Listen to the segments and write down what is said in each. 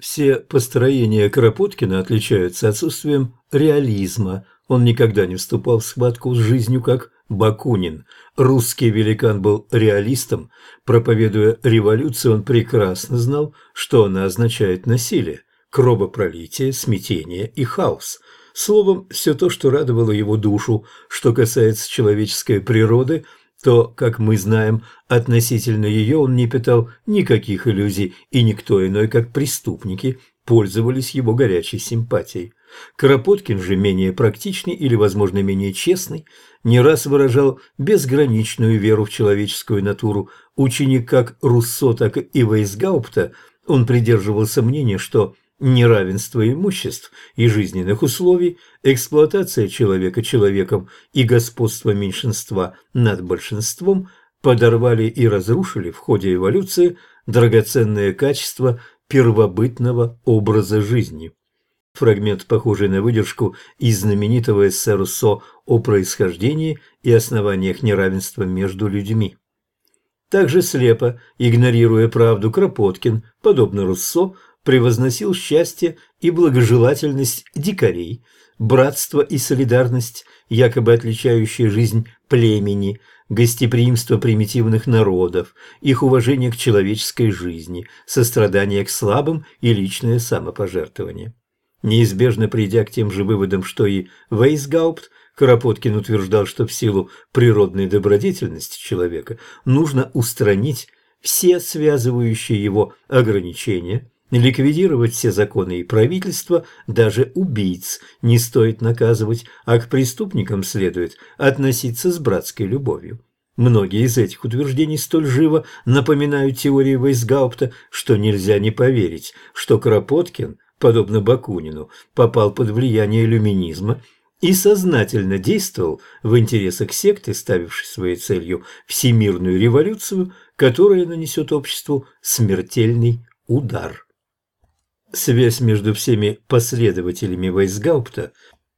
Все построения Кропоткина отличаются отсутствием реализма. Он никогда не вступал в схватку с жизнью, как Бакунин. Русский великан был реалистом. Проповедуя революцию, он прекрасно знал, что она означает насилие, кровопролитие, смятение и хаос. Словом, все то, что радовало его душу. Что касается человеческой природы, то, как мы знаем, относительно ее он не питал никаких иллюзий, и никто иной, как преступники, пользовались его горячей симпатией. Кропоткин же, менее практичный или, возможно, менее честный, не раз выражал безграничную веру в человеческую натуру. Ученик как Руссо, так и Вейсгаупта, он придерживался мнения, что неравенство имуществ и жизненных условий, эксплуатация человека человеком и господство меньшинства над большинством подорвали и разрушили в ходе эволюции драгоценные качества первобытного образа жизни. Фрагмент, похожий на выдержку из знаменитого эссе Руссо о происхождении и основаниях неравенства между людьми. Также слепо, игнорируя правду, Кропоткин, подобно Руссо, превозносил счастье и благожелательность дикарей, братство и солидарность, якобы отличающие жизнь племени, гостеприимство примитивных народов, их уважение к человеческой жизни, сострадание к слабым и личное самопожертвование. Неизбежно придя к тем же выводам, что и Вейсгаупт, Кропоткин утверждал, что в силу природной добродетельности человека нужно устранить все связывающие его ограничения, ликвидировать все законы и правительства, даже убийц не стоит наказывать, а к преступникам следует относиться с братской любовью. Многие из этих утверждений столь живо напоминают теории Вейсгаупта, что нельзя не поверить, что Кропоткин, подобно Бакунину, попал под влияние иллюминизма и сознательно действовал в интересах секты, ставившей своей целью всемирную революцию, которая нанесет обществу смертельный удар. Связь между всеми последователями Вейсгаупта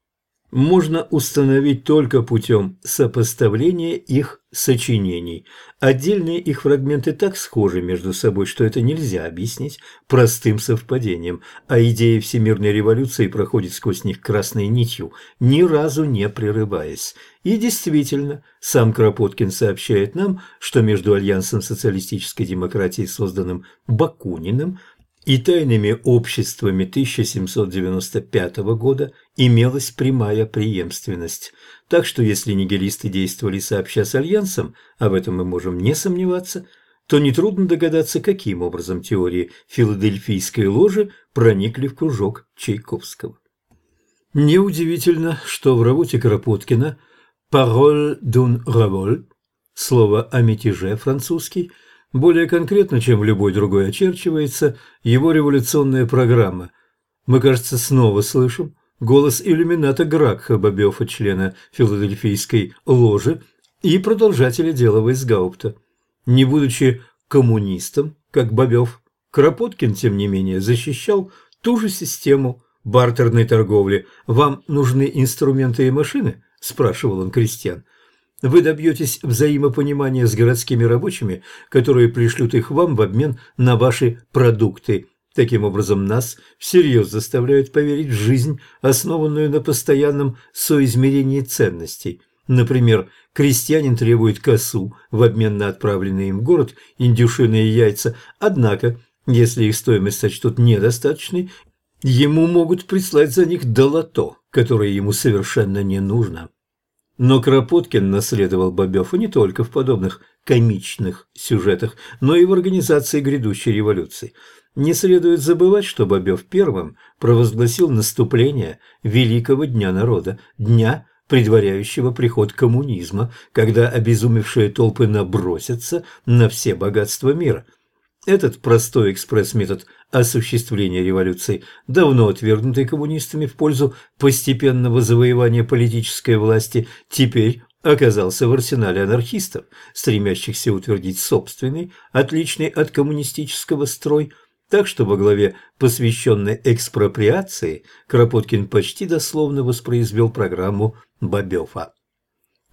можно установить только путем сопоставления их сочинений. Отдельные их фрагменты так схожи между собой, что это нельзя объяснить простым совпадением, а идея всемирной революции проходит сквозь них красной нитью, ни разу не прерываясь. И действительно, сам Кропоткин сообщает нам, что между Альянсом социалистической демократии, созданным Бакуниным, и тайными обществами 1795 года имелась прямая преемственность. Так что если нигилисты действовали сообща с Альянсом, а в этом мы можем не сомневаться, то нетрудно догадаться, каким образом теории филадельфийской ложи проникли в кружок Чайковского. Неудивительно, что в работе Кропоткина «Parole d'un révolte» слово о мятеже французский более конкретно, чем в любой другой, очерчивается его революционная программа. Мы, кажется, снова слышим голос иллюмината Гракха Бабёфа, члена филадельфийской ложи и продолжателя дела Вейсгаупта. Не будучи коммунистом, как Бабёв, Кропоткин, тем не менее, защищал ту же систему бартерной торговли. «Вам нужны инструменты и машины?» – спрашивал он крестьян. Вы добьетесь взаимопонимания с городскими рабочими, которые пришлют их вам в обмен на ваши продукты. Таким образом, нас всерьез заставляют поверить в жизнь, основанную на постоянном соизмерении ценностей. Например, крестьянин требует косу в обмен на отправленные им в город индюшиные яйца, однако, если их стоимость сочтут недостаточной, ему могут прислать за них долото, которое ему совершенно не нужно. Но Кропоткин наследовал Бабёфа не только в подобных комичных сюжетах, но и в организации грядущей революции. Не следует забывать, что Бабёв первым провозгласил наступление Великого Дня народа, дня, предваряющего приход коммунизма, когда обезумевшие толпы набросятся на все богатства мира. Этот простой экспресс-метод осуществления революции, давно отвергнутый коммунистами в пользу постепенного завоевания политической власти, теперь оказался в арсенале анархистов, стремящихся утвердить собственный, отличный от коммунистического строй, так что во главе посвященной экспроприации Кропоткин почти дословно воспроизвел программу Бабёфа.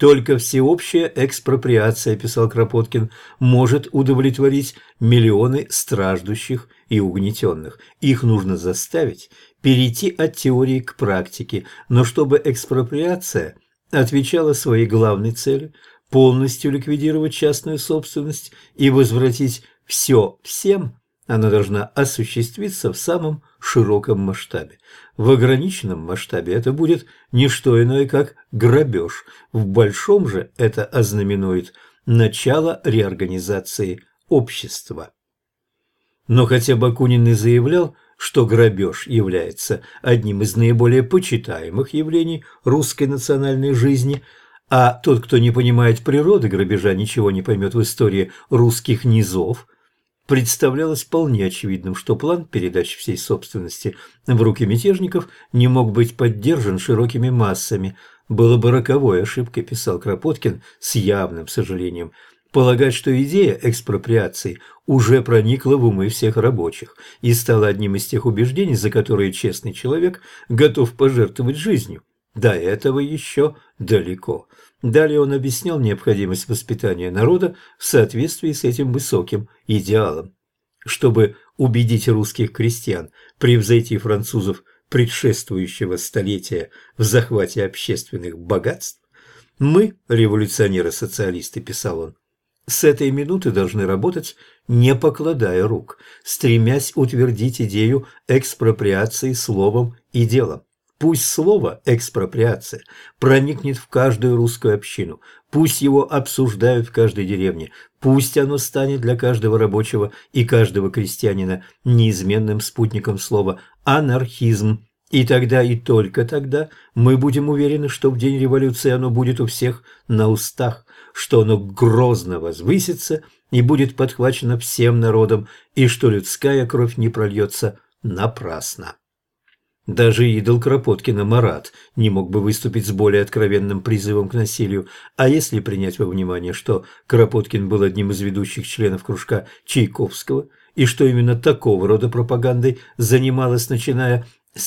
Только всеобщая экспроприация, писал Кропоткин, может удовлетворить миллионы страждущих и угнетенных. Их нужно заставить перейти от теории к практике, но чтобы экспроприация отвечала своей главной цели – полностью ликвидировать частную собственность и возвратить все всем, она должна осуществиться в самом широком масштабе. В ограниченном масштабе это будет не что иное, как грабеж. В большом же это ознаменует начало реорганизации общества. Но хотя Бакунин и заявлял, что грабеж является одним из наиболее почитаемых явлений русской национальной жизни, а тот, кто не понимает природы грабежа, ничего не поймет в истории русских низов, представлялось вполне очевидным, что план передачи всей собственности в руки мятежников не мог быть поддержан широкими массами. Было бы роковой ошибкой, писал Кропоткин с явным сожалением, полагать, что идея экспроприации уже проникла в умы всех рабочих и стала одним из тех убеждений, за которые честный человек готов пожертвовать жизнью. До этого еще далеко. Далее он объяснял необходимость воспитания народа в соответствии с этим высоким идеалом. Чтобы убедить русских крестьян превзойти французов предшествующего столетия в захвате общественных богатств, мы, революционеры-социалисты, писал он, с этой минуты должны работать, не покладая рук, стремясь утвердить идею экспроприации словом и делом. Пусть слово «экспроприация» проникнет в каждую русскую общину, пусть его обсуждают в каждой деревне, пусть оно станет для каждого рабочего и каждого крестьянина неизменным спутником слова «анархизм». И тогда, и только тогда мы будем уверены, что в день революции оно будет у всех на устах, что оно грозно возвысится и будет подхвачено всем народом, и что людская кровь не прольется напрасно. Даже идол Кропоткина Марат не мог бы выступить с более откровенным призывом к насилию, а если принять во внимание, что Кропоткин был одним из ведущих членов кружка Чайковского, и что именно такого рода пропагандой занималась, начиная с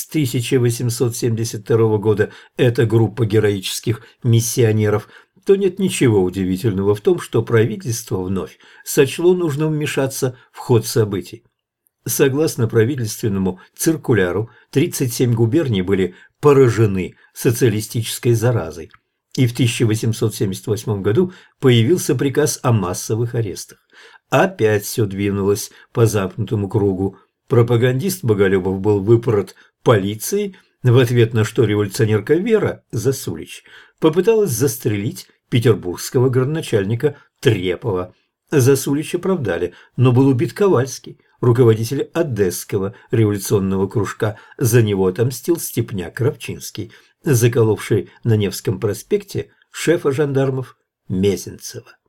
1872 года, эта группа героических миссионеров, то нет ничего удивительного в том, что правительство вновь сочло нужным вмешаться в ход событий. Согласно правительственному циркуляру, 37 губерний были поражены социалистической заразой, и в 1878 году появился приказ о массовых арестах. Опять все двинулось по замкнутому кругу. Пропагандист Боголюбов был выпорот полицией, в ответ на что революционерка Вера Засулич попыталась застрелить петербургского градоначальника Трепова. Засулич оправдали, но был убит Ковальский, руководитель Одесского революционного кружка. За него отомстил степняк Рабчинский, заколовший на Невском проспекте шефа жандармов Мезенцева.